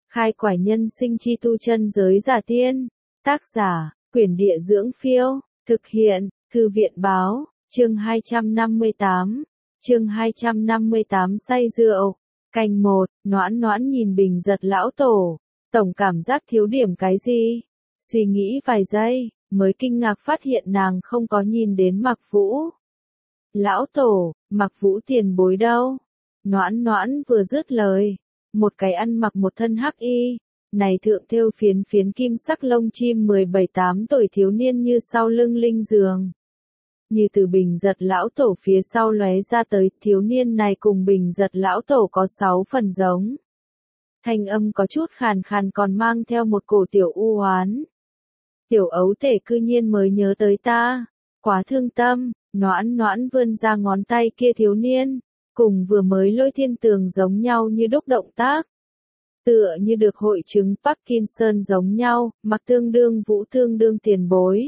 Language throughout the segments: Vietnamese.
Khai quải nhân sinh chi tu chân giới giả tiên. Tác giả, Quyển Địa Dưỡng Phiêu. Thực hiện, Thư viện Báo. Chương 258. Chương 258 say rượu. Canh 1, Noãn Noãn nhìn Bình Giật lão tổ. Tổng cảm giác thiếu điểm cái gì? Suy nghĩ vài giây, mới kinh ngạc phát hiện nàng không có nhìn đến Mạc Vũ. Lão tổ, Mạc Vũ tiền bối đâu? Noãn Noãn vừa dứt lời, một cái ăn mặc một thân hắc y, này thượng thêu phiến phiến kim sắc lông chim 17-8 tuổi thiếu niên như sau lưng linh giường. Như từ Bình Giật lão tổ phía sau lóe ra tới, thiếu niên này cùng Bình Giật lão tổ có 6 phần giống. Thanh âm có chút khàn khàn còn mang theo một cổ tiểu u oán. Tiểu ấu tể cư nhiên mới nhớ tới ta, quá thương tâm. Noãn Noãn vươn ra ngón tay kia thiếu niên, cùng vừa mới Lôi Thiên Tường giống nhau như đúc động tác. Tựa như được hội chứng Parkinson giống nhau, Mặc tương đương Vũ tương đương tiền bối.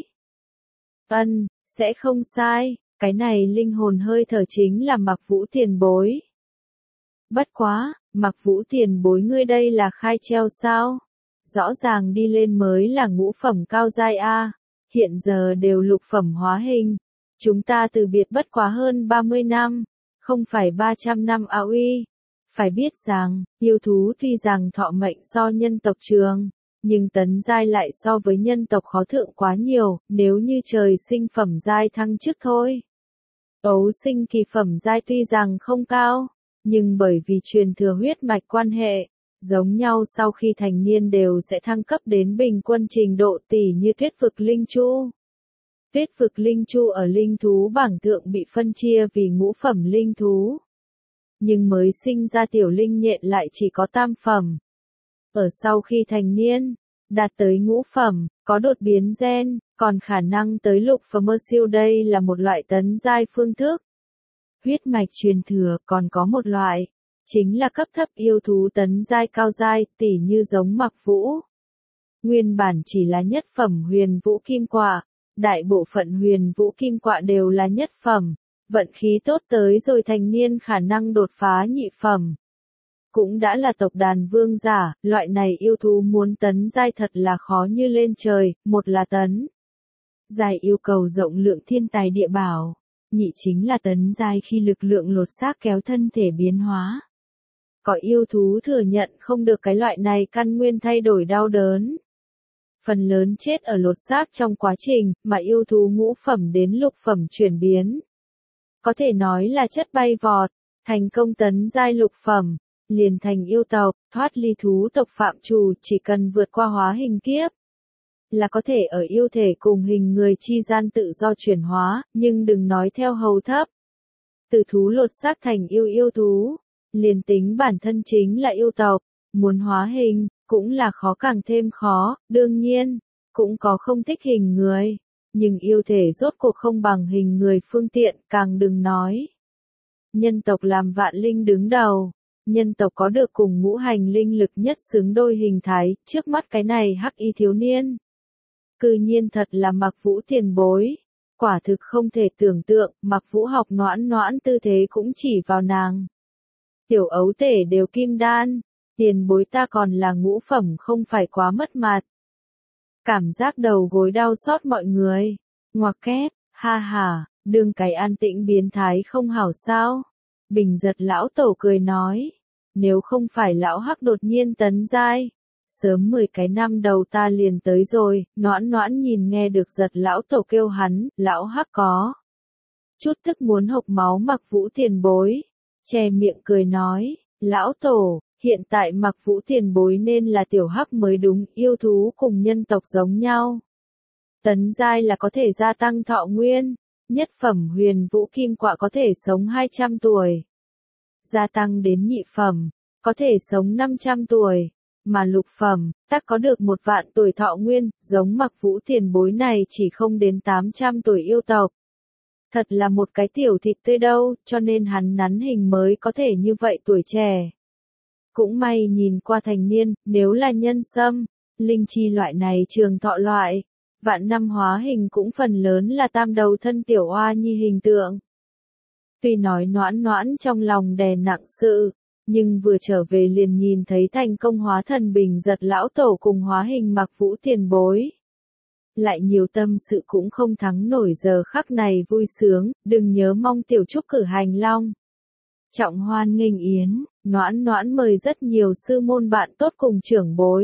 Sẽ không sai, cái này linh hồn hơi thở chính là Mạc Vũ tiền bối. Bất quá, Mạc Vũ tiền bối ngươi đây là khai treo sao? Rõ ràng đi lên mới là ngũ phẩm cao giai A, hiện giờ đều lục phẩm hóa hình. Chúng ta từ biệt bất quá hơn 30 năm, không phải 300 năm a uy. Phải biết rằng, yêu thú tuy rằng thọ mệnh so nhân tộc trường, nhưng tấn giai lại so với nhân tộc khó thượng quá nhiều, nếu như trời sinh phẩm giai thăng chức thôi. Ấu sinh kỳ phẩm giai tuy rằng không cao, nhưng bởi vì truyền thừa huyết mạch quan hệ, giống nhau sau khi thành niên đều sẽ thăng cấp đến bình quân trình độ tỷ như Tuyết vực linh chu. Tuyết vực linh chu ở linh thú bảng thượng bị phân chia vì ngũ phẩm linh thú. Nhưng mới sinh ra tiểu linh nhện lại chỉ có tam phẩm. Ở sau khi thành niên, đạt tới ngũ phẩm, có đột biến gen, còn khả năng tới lục phẩm siêu đây là một loại tấn giai phương thức. Huyết mạch truyền thừa còn có một loại, chính là cấp thấp yêu thú tấn giai cao giai, tỉ như giống Mạc Vũ. Nguyên bản chỉ là nhất phẩm huyền vũ kim quạ, đại bộ phận huyền vũ kim quạ đều là nhất phẩm, vận khí tốt tới rồi thành niên khả năng đột phá nhị phẩm. Cũng đã là tộc đàn vương giả, loại này yêu thú muốn tấn giai thật là khó như lên trời, một là tấn giai yêu cầu rộng lượng thiên tài địa bảo, nhị chính là tấn giai khi lực lượng lột xác kéo thân thể biến hóa. Có yêu thú thừa nhận không được cái loại này căn nguyên thay đổi đau đớn. Phần lớn chết ở lột xác trong quá trình mà yêu thú ngũ phẩm đến lục phẩm chuyển biến. Có thể nói là chất bay vọt, thành công tấn giai lục phẩm, liền thành yêu tộc, thoát ly thú tộc phạm trù, chỉ cần vượt qua hóa hình kiếp. Là có thể ở yêu thể cùng hình người chi gian tự do chuyển hóa, nhưng đừng nói theo hầu thấp. Từ thú lột xác thành yêu thú, liền tính bản thân chính là yêu tộc, muốn hóa hình, cũng là khó càng thêm khó, đương nhiên, cũng có không thích hình người, nhưng yêu thể rốt cuộc không bằng hình người phương tiện, càng đừng nói. Nhân tộc làm vạn linh đứng đầu, nhân tộc có được cùng ngũ hành linh lực nhất xứng đôi hình thái, trước mắt cái này hắc y thiếu niên. Cư nhiên thật là Mạc Vũ tiền bối, quả thực không thể tưởng tượng, Mạc Vũ học Noãn Noãn tư thế cũng chỉ vào nàng. Tiểu ấu tể đều kim đan, tiền bối ta còn là ngũ phẩm không phải quá mất mặt. Cảm giác đầu gối đau xót mọi người, ngoặc kép, ha ha, đương cái an tĩnh biến thái không hảo sao. Bình Giật lão tổ cười nói, nếu không phải lão hắc đột nhiên tấn giai, sớm 10 cái năm đầu ta liền tới rồi. Noãn Noãn nhìn nghe được Giật lão tổ kêu hắn, lão hắc có chút tức muốn hộc máu Mạc Vũ tiền bối, che miệng cười nói, lão tổ, hiện tại Mạc Vũ tiền bối nên là tiểu hắc mới đúng, yêu thú cùng nhân tộc giống nhau. Tấn giai là có thể gia tăng thọ nguyên, nhất phẩm huyền vũ kim quạ có thể sống 200 tuổi. Gia tăng đến nhị phẩm, có thể sống 500 tuổi, mà lục phẩm, tác có được 1 vạn tuổi thọ nguyên, giống Mạc Vũ tiền bối này chỉ không đến 800 tuổi yêu tộc. Thật là một cái tiểu thịt tươi đâu, cho nên hắn nắn hình mới có thể như vậy tuổi trẻ. Cũng may nhìn qua thành niên, nếu là nhân sâm, linh chi loại này trường thọ loại, vạn năm hóa hình cũng phần lớn là tam đầu thân tiểu oa nhi hình tượng. Tuy nói Noãn Noãn trong lòng đè nặng sự, nhưng vừa trở về liền nhìn thấy thành công hóa thần Bình Giật lão tổ cùng hóa hình Mặc Vũ tiền bối. Lại nhiều tâm sự cũng không thắng nổi giờ khắc này vui sướng, đừng nhớ mong tiểu trúc cử hành long. Trọng hoan nghênh yến, Noãn Noãn mời rất nhiều sư môn bạn tốt cùng trưởng bối.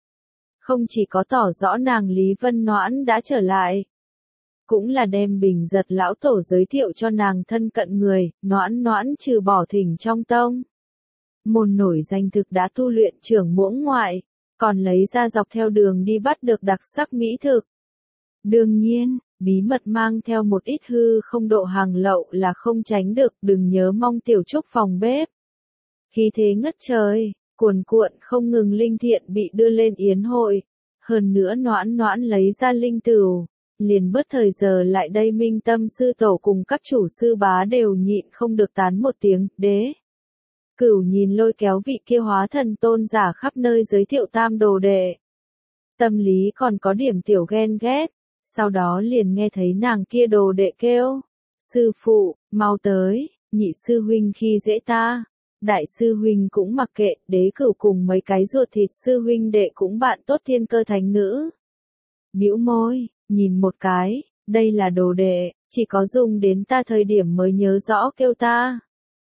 Không chỉ có tỏ rõ nàng Lý Vân Noãn đã trở lại, cũng là đem Bình Giật lão tổ giới thiệu cho nàng thân cận người, Noãn Noãn trừ bỏ thỉnh trong tông môn nổi danh thực đã tu luyện trưởng muỗng ngoại, còn lấy ra dọc theo đường đi bắt được đặc sắc mỹ thực. Đương nhiên, bí mật mang theo một ít hư không độ hàng lậu là không tránh được, đừng nhớ mong tiểu trúc phòng bếp. Khí thế ngất trời, cuồn cuộn không ngừng linh thiện bị đưa lên yến hội, hơn nữa Noãn Noãn lấy ra linh tửu, liền bớt thời giờ lại đây Minh Tâm sư tổ cùng các chủ sư bá đều nhịn không được tán một tiếng, đế. Cửu nhìn lôi kéo vị kia hóa thần tôn giả khắp nơi giới thiệu tam đồ đệ. Tâm lý còn có điểm tiểu ghen ghét, sau đó liền nghe thấy nàng kia đồ đệ kêu. Sư phụ, mau tới, nhị sư huynh khi dễ ta. Đại sư huynh cũng mặc kệ, đế cửu cùng mấy cái ruột thịt sư huynh đệ cũng bạn tốt thiên cơ thánh nữ. Bĩu môi, nhìn một cái, đây là đồ đệ, chỉ có dùng đến ta thời điểm mới nhớ rõ kêu ta.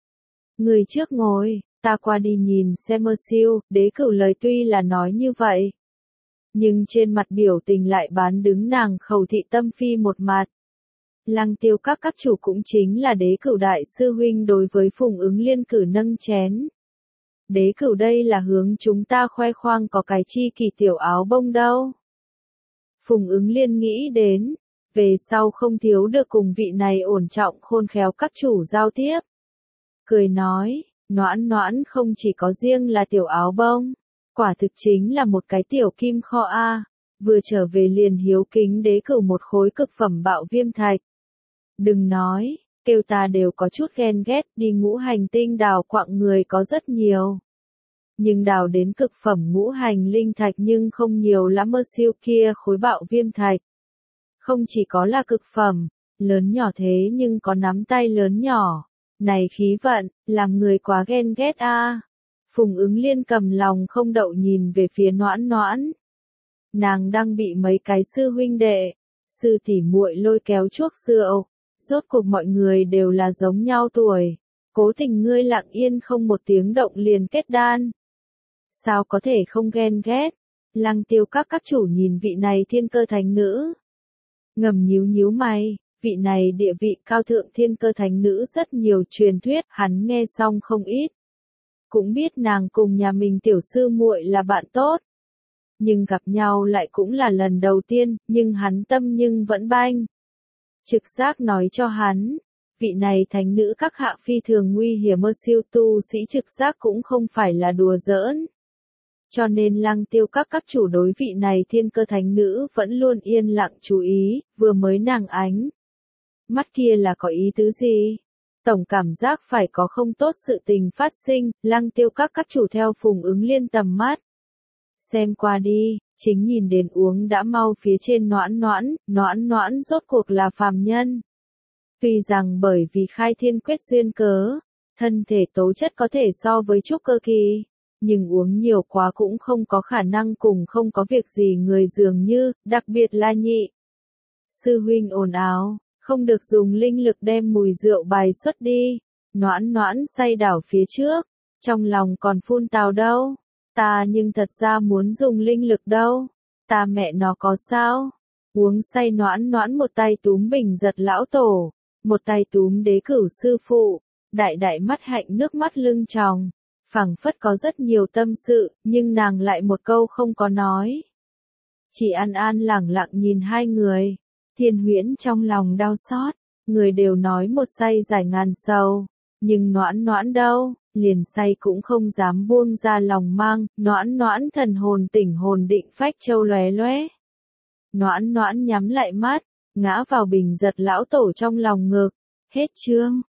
Người trước ngồi, ta qua đi nhìn xem mơ siêu, đế cửu lời tuy là nói như vậy. Nhưng trên mặt biểu tình lại bán đứng nàng Khẩu Thị Tâm Phi một mặt. Lăng Tiêu các chủ cũng chính là đế cửu đại sư huynh đối với Phùng Ứng Liên cử nâng chén. Đế cửu đây là hướng chúng ta khoe khoang có cái chi kỳ tiểu áo bông đâu. Phùng Ứng Liên nghĩ đến, về sau không thiếu được cùng vị này ổn trọng khôn khéo các chủ giao tiếp. Cười nói, Noãn Noãn không chỉ có riêng là tiểu áo bông, quả thực chính là một cái tiểu kim kho a, vừa trở về liền hiếu kính đế cửu một khối cực phẩm bạo viêm thạch. Đừng nói, kêu ta đều có chút ghen ghét, đi ngũ hành tinh đào quạng người có rất nhiều. Nhưng đào đến cực phẩm ngũ hành linh thạch nhưng không nhiều lắm, mơ siêu kia khối bạo viêm thạch. Không chỉ có là cực phẩm, lớn nhỏ thế nhưng có nắm tay lớn nhỏ. Này khí vận, làm người quá ghen ghét a. Phùng Ứng Liên cầm lòng không đậu nhìn về phía Noãn Noãn. Nàng đang bị mấy cái sư huynh đệ, sư tỷ muội lôi kéo chuốc rượu, rốt cuộc mọi người đều là giống nhau tuổi, cố tình ngươi lặng yên không một tiếng động liền kết đan. Sao có thể không ghen ghét? Lăng Tiêu các chủ nhìn vị này thiên cơ thánh nữ, ngầm nhíu nhíu mày. Vị này địa vị cao thượng thiên cơ thánh nữ rất nhiều truyền thuyết, hắn nghe xong không ít. Cũng biết nàng cùng nhà mình tiểu sư muội là bạn tốt. Nhưng gặp nhau lại cũng là lần đầu tiên, nhưng hắn tâm nhưng vẫn banh. Trực giác nói cho hắn, vị này thánh nữ các hạ phi thường nguy hiểm, mơ siêu tu sĩ trực giác cũng không phải là đùa giỡn. Cho nên Lăng Tiêu các chủ đối vị này thiên cơ thánh nữ vẫn luôn yên lặng chú ý, vừa mới nàng ánh. Mắt kia là có ý tứ gì? Tổng cảm giác phải có không tốt sự tình phát sinh, Lăng Tiêu các chủ theo Phùng Ứng Liên tầm mắt. Xem qua đi, chính nhìn đến uống đã mau phía trên Noãn Noãn rốt cuộc là phàm nhân. Tuy rằng bởi vì khai thiên quyết duyên cớ, thân thể tố chất có thể so với trúc cơ kỳ, nhưng uống nhiều quá cũng không có khả năng cùng không có việc gì người dường như, đặc biệt là nhị. Sư huynh ồn ào. Không được dùng linh lực đem mùi rượu bài xuất đi. Noãn Noãn say đảo phía trước, trong lòng còn phun tào đâu. Ta nhưng thật ra muốn dùng linh lực đâu. Ta mẹ nó có sao? Uống say Noãn Noãn một tay túm Bình Giật lão tổ, một tay túm đế cửu sư phụ, đại đại mắt hạnh nước mắt lưng tròng, phảng phất có rất nhiều tâm sự, nhưng nàng lại một câu không có nói. Chỉ an an lẳng lặng nhìn hai người. Thiên Huyễn trong lòng đau xót, người đều nói một say giải ngàn sầu, nhưng Noãn Noãn đâu, liền say cũng không dám buông ra lòng mang, Noãn Noãn thần hồn tỉnh hồn định phách châu lóe lóe. Noãn Noãn nhắm lại mắt, ngã vào Bình Giật lão tổ trong lòng ngực, hết chương.